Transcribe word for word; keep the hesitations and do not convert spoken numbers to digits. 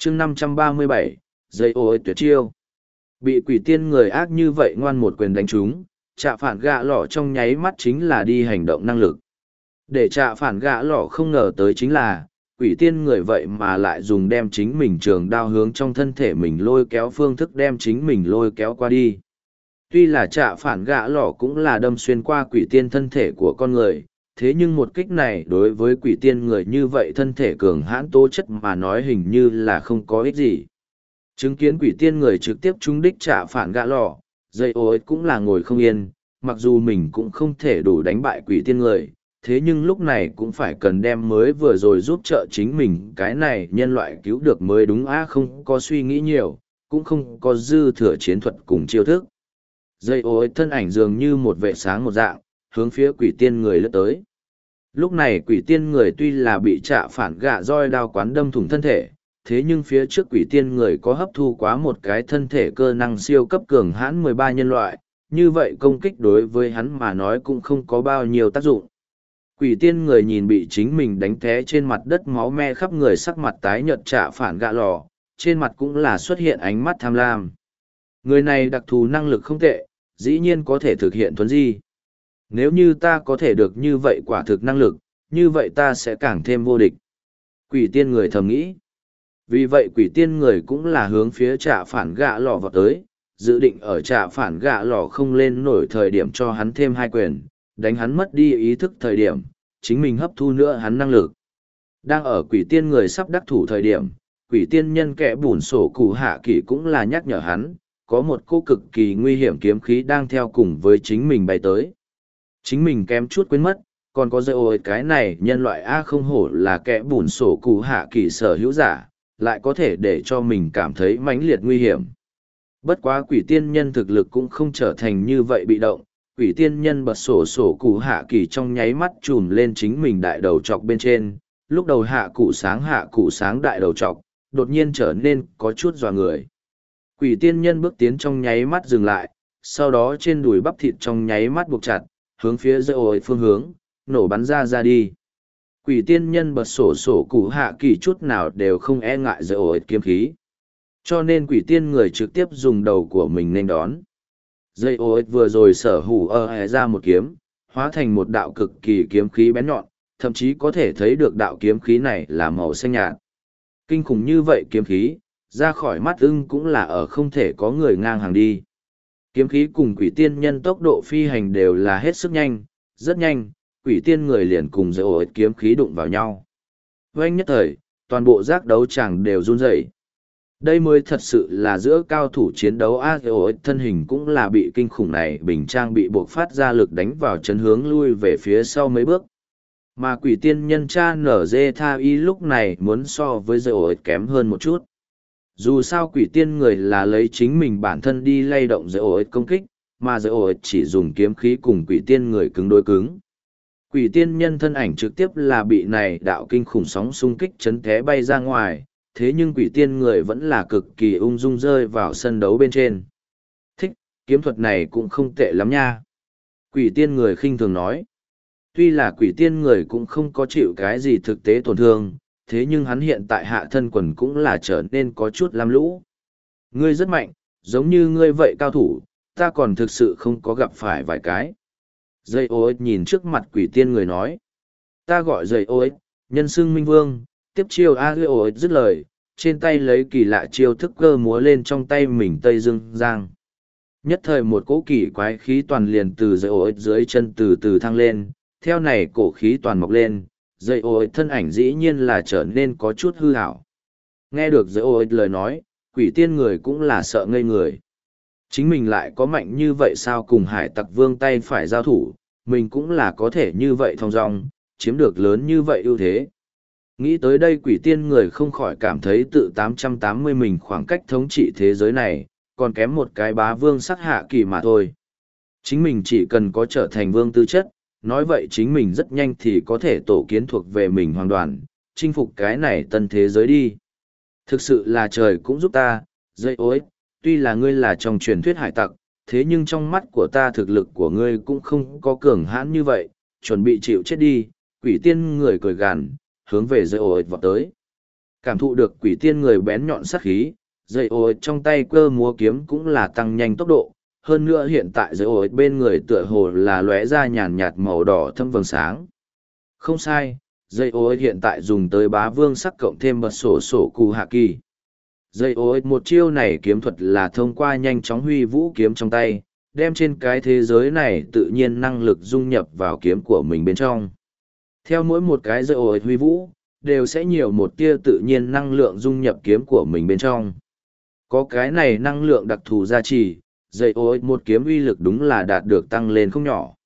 chương năm trăm ba mươi bảy, dây ô tuyệt chiêu. Bị quỷ tiên người ác như vậy ngoan một quyền đánh trúng, trạ phản gạ lỏ trong nháy mắt chính là đi hành động năng lực. Để trạ phản gạ lỏ không ngờ tới chính là, quỷ tiên người vậy mà lại dùng đem chính mình trường đao hướng trong thân thể mình lôi kéo phương thức đem chính mình lôi kéo qua đi. Tuy là trạ phản gạ lỏ cũng là đâm xuyên qua quỷ tiên thân thể của con người, thế nhưng một kích này đối với quỷ tiên người như vậy thân thể cường hãn tố chất mà nói hình như là không có ích gì. Chứng kiến quỷ tiên người trực tiếp trúng đích trạ phản gạ lỏ, dây ô cũng là ngồi không yên, mặc dù mình cũng không thể đủ đánh bại quỷ tiên người, thế nhưng lúc này cũng phải cần đem mới vừa rồi giúp trợ chính mình cái này nhân loại cứu được mới đúng á, không có suy nghĩ nhiều, cũng không có dư thừa chiến thuật cùng chiêu thức. Dây ô thân ảnh dường như một vệ sáng một dạng, hướng phía quỷ tiên người lướt tới. Lúc này quỷ tiên người tuy là bị trạ phản gạ roi đao quán đâm thủng thân thể, thế nhưng phía trước quỷ tiên người có hấp thu quá một cái thân thể cơ năng siêu cấp cường hãn mười ba nhân loại, như vậy công kích đối với hắn mà nói cũng không có bao nhiêu tác dụng. Quỷ tiên người nhìn bị chính mình đánh té trên mặt đất máu me khắp người, sắc mặt tái nhợt trạ phản gạ lò, trên mặt cũng là xuất hiện ánh mắt tham lam. Người này đặc thù năng lực không tệ, dĩ nhiên có thể thực hiện thuấn di. Nếu như ta có thể được như vậy quả thực năng lực, như vậy ta sẽ càng thêm vô địch. Quỷ tiên người thầm nghĩ. Vì vậy quỷ tiên người cũng là hướng phía trạ phản gạ lò vào tới, dự định ở trạ phản gạ lò không lên nổi thời điểm cho hắn thêm hai quyền, đánh hắn mất đi ý thức thời điểm, chính mình hấp thu nữa hắn năng lực. Đang ở quỷ tiên người sắp đắc thủ thời điểm, quỷ tiên nhân kẻ bùn sổ cụ hạ kỳ cũng là nhắc nhở hắn, có một cô cực kỳ nguy hiểm kiếm khí đang theo cùng với chính mình bay tới. Chính mình kém chút quên mất, còn có dây ôi cái này nhân loại A không hổ là kẻ bùn sổ cụ hạ kỳ sở hữu giả, lại có thể để cho mình cảm thấy mãnh liệt nguy hiểm. Bất quá quỷ tiên nhân thực lực cũng không trở thành như vậy bị động, quỷ tiên nhân bật sổ sổ cụ hạ kỳ trong nháy mắt trùm lên chính mình đại đầu trọc bên trên, lúc đầu hạ cụ sáng hạ cụ sáng đại đầu trọc, đột nhiên trở nên có chút dọa người. Quỷ tiên nhân bước tiến trong nháy mắt dừng lại, sau đó trên đùi bắp thịt trong nháy mắt buộc chặt, hướng phía dây ổi phương hướng, nổ bắn ra ra đi. Quỷ tiên nhân bật sổ sổ cụ hạ kỳ chút nào đều không e ngại dây ổi kiếm khí. Cho nên quỷ tiên người trực tiếp dùng đầu của mình nên đón. Dây ổi vừa rồi sở hủ ơ hẹ ra một kiếm, hóa thành một đạo cực kỳ kiếm khí bén nhọn, thậm chí có thể thấy được đạo kiếm khí này là màu xanh nhạt. Kinh khủng như vậy kiếm khí, ra khỏi mắt ưng cũng là ở không thể có người ngang hàng đi. Kiếm khí cùng quỷ tiên nhân tốc độ phi hành đều là hết sức nhanh, rất nhanh, quỷ tiên người liền cùng dây ổi kiếm khí đụng vào nhau. Vâng nhất thời, toàn bộ giác đấu tràng đều run rẩy. Đây mới thật sự là giữa cao thủ chiến đấu a ổi thân hình cũng là bị kinh khủng này bình trang bị buộc phát ra lực đánh vào chân hướng lui về phía sau mấy bước. Mà quỷ tiên nhân cha nở dê tha y lúc này muốn so với dây ổi kém hơn một chút. Dù sao quỷ tiên người là lấy chính mình bản thân đi lay động dây ổi công kích, mà dây ổi chỉ dùng kiếm khí cùng quỷ tiên người cứng đối cứng. Quỷ tiên nhân thân ảnh trực tiếp là bị này đạo kinh khủng sóng xung kích chấn té bay ra ngoài, thế nhưng quỷ tiên người vẫn là cực kỳ ung dung rơi vào sân đấu bên trên. Thích, kiếm thuật này cũng không tệ lắm nha. Quỷ tiên người khinh thường nói. Tuy là quỷ tiên người cũng không có chịu cái gì thực tế tổn thương, thế nhưng hắn hiện tại hạ thân quần cũng là trở nên có chút lam lũ. Ngươi rất mạnh, giống như ngươi vậy cao thủ, ta còn thực sự không có gặp phải vài cái. Dây ô nhìn trước mặt quỷ tiên người nói. Ta gọi dây ô nhân xưng minh vương, tiếp chiêu a dây ô dứt lời, trên tay lấy kỳ lạ chiêu thức cơ múa lên trong tay mình tây dương giang. Nhất thời một cỗ kỳ quái khí toàn liền từ dây ô dưới chân từ từ thăng lên, theo này cổ khí toàn mọc lên, dây ô thân ảnh dĩ nhiên là trở nên có chút hư hảo. Nghe được dây ô lời nói, quỷ tiên người cũng là sợ ngây người. Chính mình lại có mạnh như vậy sao cùng hải tặc vương tay phải giao thủ, mình cũng là có thể như vậy thong dong, chiếm được lớn như vậy ưu thế. Nghĩ tới đây quỷ tiên người không khỏi cảm thấy tự tám trăm tám mươi mình khoảng cách thống trị thế giới này, còn kém một cái bá vương sắc hạ kỳ mà thôi. Chính mình chỉ cần có trở thành vương tư chất, nói vậy chính mình rất nhanh thì có thể tổ kiến thuộc về mình hoàn toàn, chinh phục cái này tân thế giới đi. Thực sự là trời cũng giúp ta, dây ối, tuy là ngươi là trong truyền thuyết hải tặc, thế nhưng trong mắt của ta thực lực của ngươi cũng không có cường hãn như vậy, chuẩn bị chịu chết đi, quỷ tiên người cười gằn, hướng về dây ối vọt tới. Cảm thụ được quỷ tiên người bén nhọn sát khí, dây ô trong tay cơ múa kiếm cũng là tăng nhanh tốc độ. Hơn nữa hiện tại dây ô bên người tựa hồ là lóe ra nhàn nhạt màu đỏ thâm vầng sáng. Không sai, dây ô hiện tại dùng tới bá vương sắc cộng thêm bật sổ sổ cụ hạ kỳ. Dây ô một chiêu này kiếm thuật là thông qua nhanh chóng huy vũ kiếm trong tay, đem trên cái thế giới này tự nhiên năng lực dung nhập vào kiếm của mình bên trong. Theo mỗi một cái dây ô huy vũ, đều sẽ nhiều một tia tự nhiên năng lượng dung nhập kiếm của mình bên trong. Có cái này năng lượng đặc thù gia trì, dây ô một kiếm uy lực đúng là đạt được tăng lên không nhỏ.